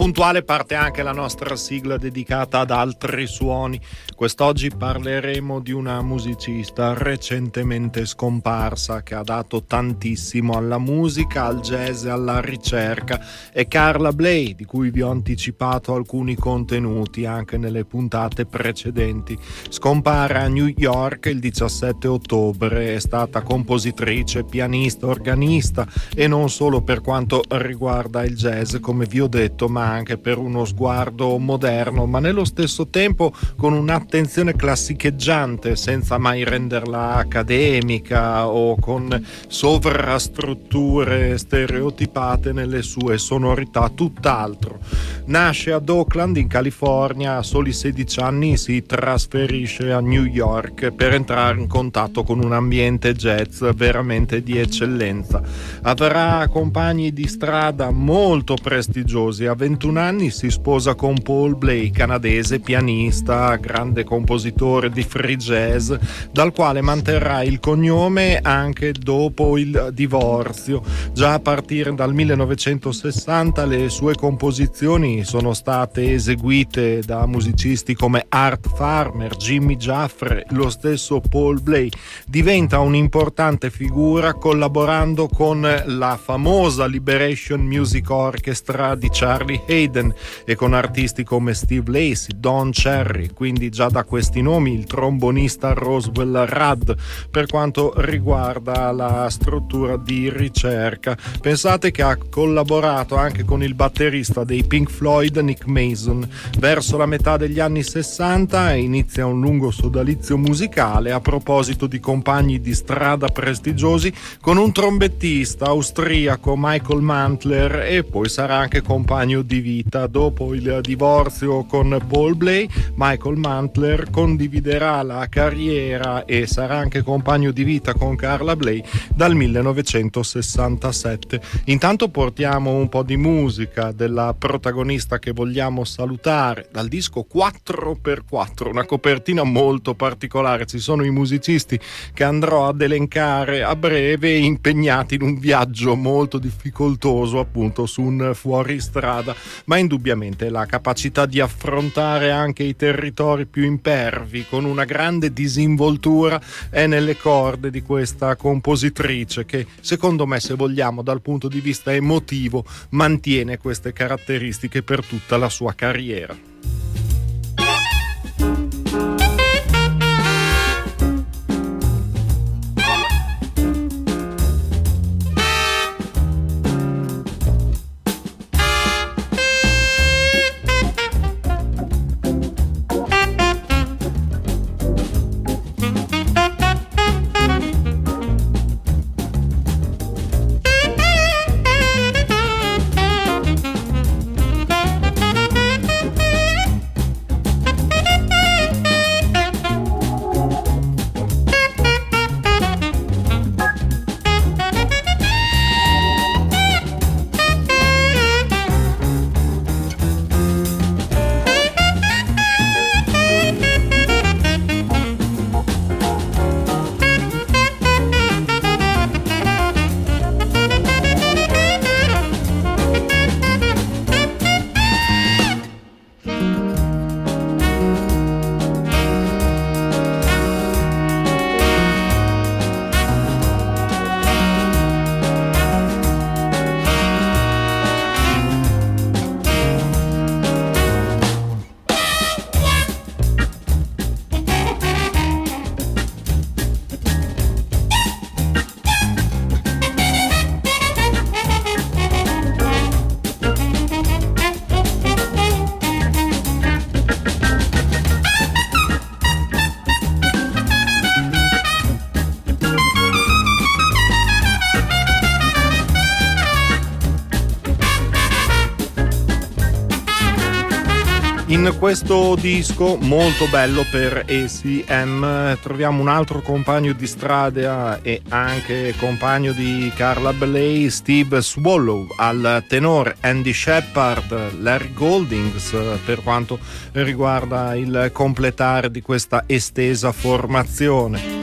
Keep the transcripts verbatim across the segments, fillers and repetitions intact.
puntuale parte anche la nostra sigla dedicata ad altri suoni. Quest'oggi parleremo di una musicista recentemente scomparsa che ha dato tantissimo alla musica, al jazz e alla ricerca. È Carla Bley, di cui vi ho anticipato alcuni contenuti anche nelle puntate precedenti. Scompare a New York il diciassette ottobre, è stata compositrice, pianista, organista e non solo per quanto riguarda il jazz, come vi ho detto, ma anche per uno sguardo moderno, ma nello stesso tempo con un'attenzione classicheggiante, senza mai renderla accademica o con sovrastrutture stereotipate nelle sue sonorità, tutt'altro. Nasce ad Oakland in California, a soli sedici anni si trasferisce a New York per entrare in contatto con un ambiente jazz veramente di eccellenza. Avrà compagni di strada molto prestigiosi. A ventuno anni si sposa con Paul Bley, canadese, pianista, grande compositore di free jazz, dal quale manterrà il cognome anche dopo il divorzio. Già a partire dal millenovecentosessanta le sue composizioni sono state eseguite da musicisti come Art Farmer, Jimmy Jaffrey, lo stesso Paul Bley. Diventa un'importante figura collaborando con la famosa Liberation Music Orchestra di Charlie Haydn e con artisti come Steve Lacy, Don Cherry, quindi già da questi nomi il trombonista Roswell Rudd per quanto riguarda la struttura di ricerca. Pensate che ha collaborato anche con il batterista dei Pink Floyd, Nick Mason. Verso la metà degli anni sessanta inizia un lungo sodalizio musicale a proposito di compagni di strada prestigiosi con un trombettista austriaco, Michael Mantler, e poi sarà anche compagno di vita. Dopo il divorzio con Paul Bley, Michael Mantler condividerà la carriera e sarà anche compagno di vita con Carla Bley dal millenovecentosessantasette. Intanto portiamo un po' di musica della protagonista che vogliamo salutare dal disco quattro per quattro, una copertina molto particolare. Ci sono i musicisti che andrò ad elencare a breve, impegnati in un viaggio molto difficoltoso appunto su un fuoristrada, ma indubbiamente la capacità di affrontare anche i territori più impervi con una grande disinvoltura è nelle corde di questa compositrice che, secondo me, se vogliamo dal punto di vista emotivo, mantiene queste caratteristiche per tutta la sua carriera. In questo disco molto bello per A C M troviamo un altro compagno di strada e anche compagno di Carla Bley, Steve Swallow, al tenore Andy Shepard, Larry Goldings per quanto riguarda il completare di questa estesa formazione.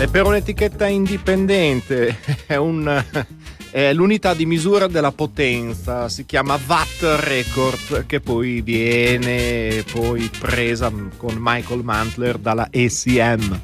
per un'etichetta indipendente, è, un, è l'unità di misura della potenza, si chiama Watt Record, che poi viene poi presa con Michael Mantler dalla E C M.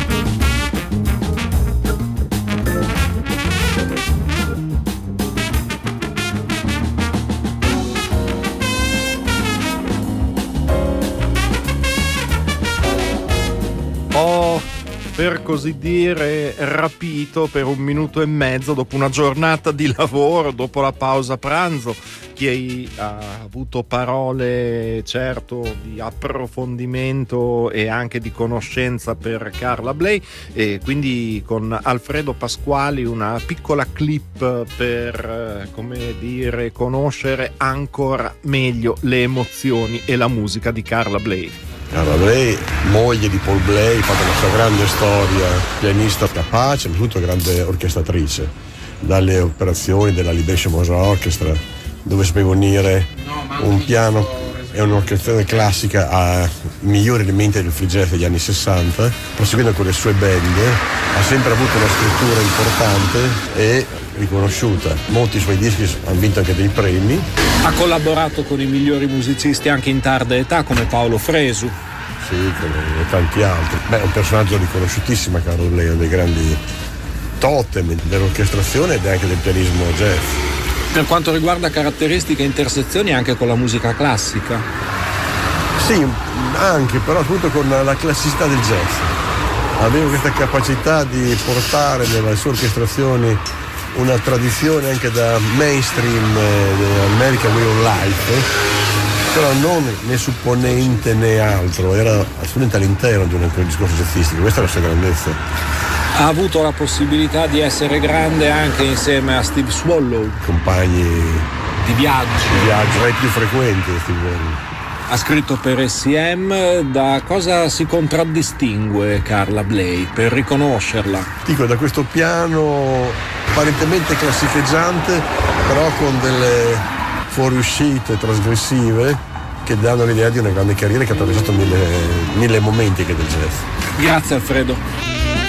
Ho, per così dire, rapito per un minuto e mezzo dopo una giornata di lavoro, dopo la pausa pranzo, chi ha avuto parole certo di approfondimento e anche di conoscenza per Carla Bley, e quindi con Alfredo Pasquali una piccola clip per, come dire, conoscere ancora meglio le emozioni e la musica di Carla Bley. Carla Bley, moglie di Paul Bley, ha fatto la sua grande storia, pianista capace, ma soprattutto grande orchestratrice, dalle operazioni della Libation Mosa Orchestra, dove sapeva unire un piano e un'orchestrazione classica ai migliori elementi del free jazz degli anni sessanta, proseguendo con le sue band, ha sempre avuto una scrittura importante e riconosciuta. Molti suoi dischi hanno vinto anche dei premi. Ha collaborato con i migliori musicisti anche in tarda età, come Paolo Fresu. Sì, come tanti altri. Beh, è un personaggio riconosciutissimo, Carla Bley, uno dei grandi totem dell'orchestrazione ed anche del pianismo jazz. Per quanto riguarda caratteristiche e intersezioni anche con la musica classica? Sì, anche, però soprattutto con la classicità del jazz. Avevo questa capacità di portare nelle sue orchestrazioni una tradizione anche da mainstream dell'American Way of Life, però non né supponente né altro, era assolutamente all'interno di un discorso jazzistico. Questa è la sua grandezza. Ha avuto la possibilità di essere grande anche insieme a Steve Swallow, compagni di viaggio, di viaggio ai più frequenti. Steve Swallow ha scritto per E C M. Da cosa si contraddistingue Carla Bley per riconoscerla? Dico, da questo piano apparentemente classicheggiante, però con delle fuoriuscite trasgressive che danno l'idea di una grande carriera che ha attraversato mille, mille momenti che del jazz. Grazie Alfredo.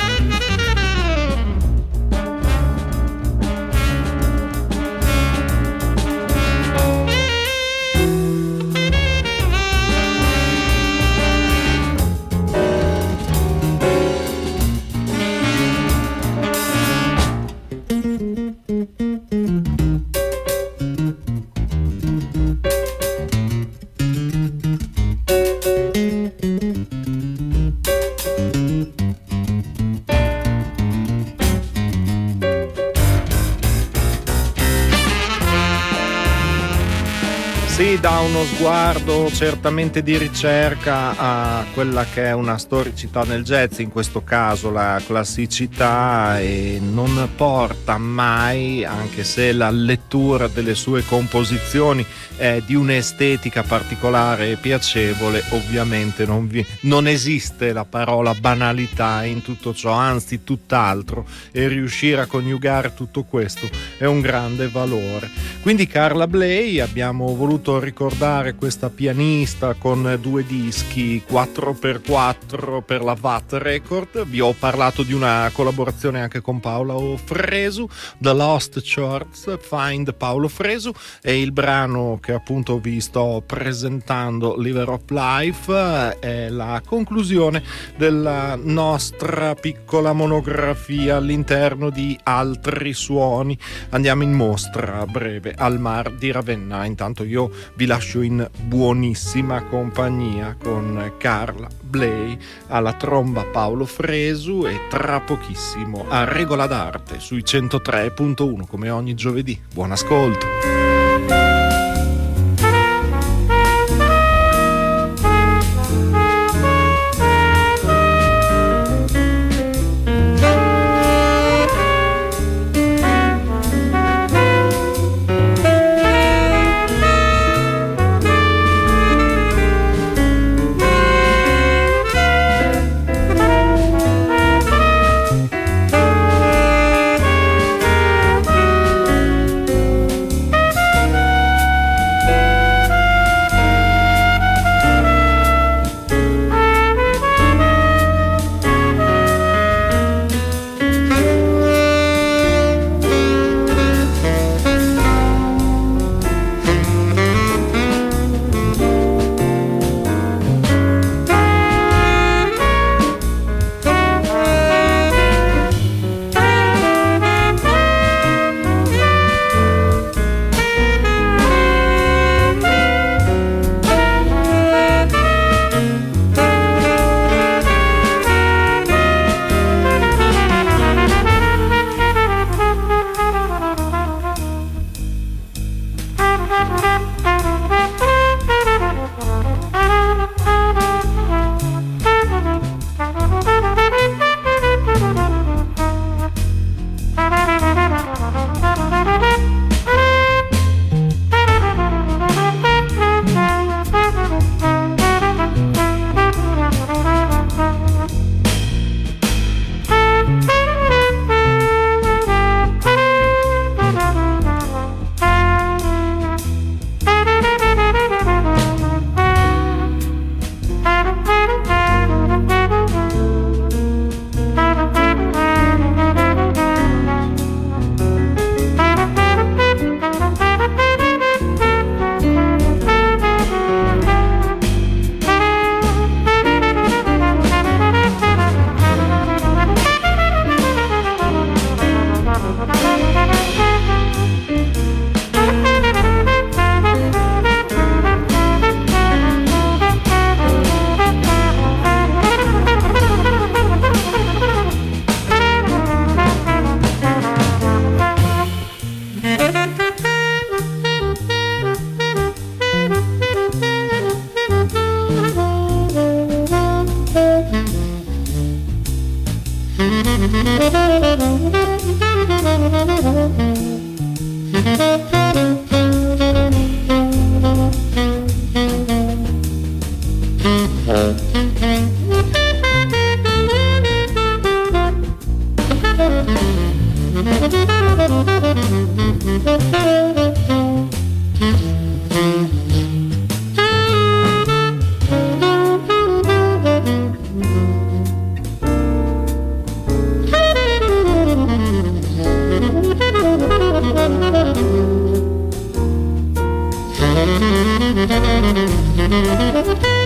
Dà uno sguardo certamente di ricerca a quella che è una storicità nel jazz, in questo caso la classicità, e non porta mai, anche se la lettura delle sue composizioni è di un'estetica particolare e piacevole, ovviamente non, vi, non esiste la parola banalità in tutto ciò, anzi tutt'altro, e riuscire a coniugare tutto questo è un grande valore. Quindi Carla Bley, abbiamo voluto ricordare questa pianista con due dischi quattro per quattro per la Watt Record. Vi ho parlato di una collaborazione anche con Paolo Fresu, The Lost Chords, Find Paolo Fresu, e il brano che appunto vi sto presentando, Liver of Life, è la conclusione della nostra piccola monografia all'interno di Altri Suoni. Andiamo in mostra a breve al Mar di Ravenna. Intanto io vi lascio in buonissima compagnia con Carla Bley, alla tromba Paolo Fresu, e tra pochissimo a Regola d'Arte sui centotré virgola uno come ogni giovedì. Buon ascolto. Thank you.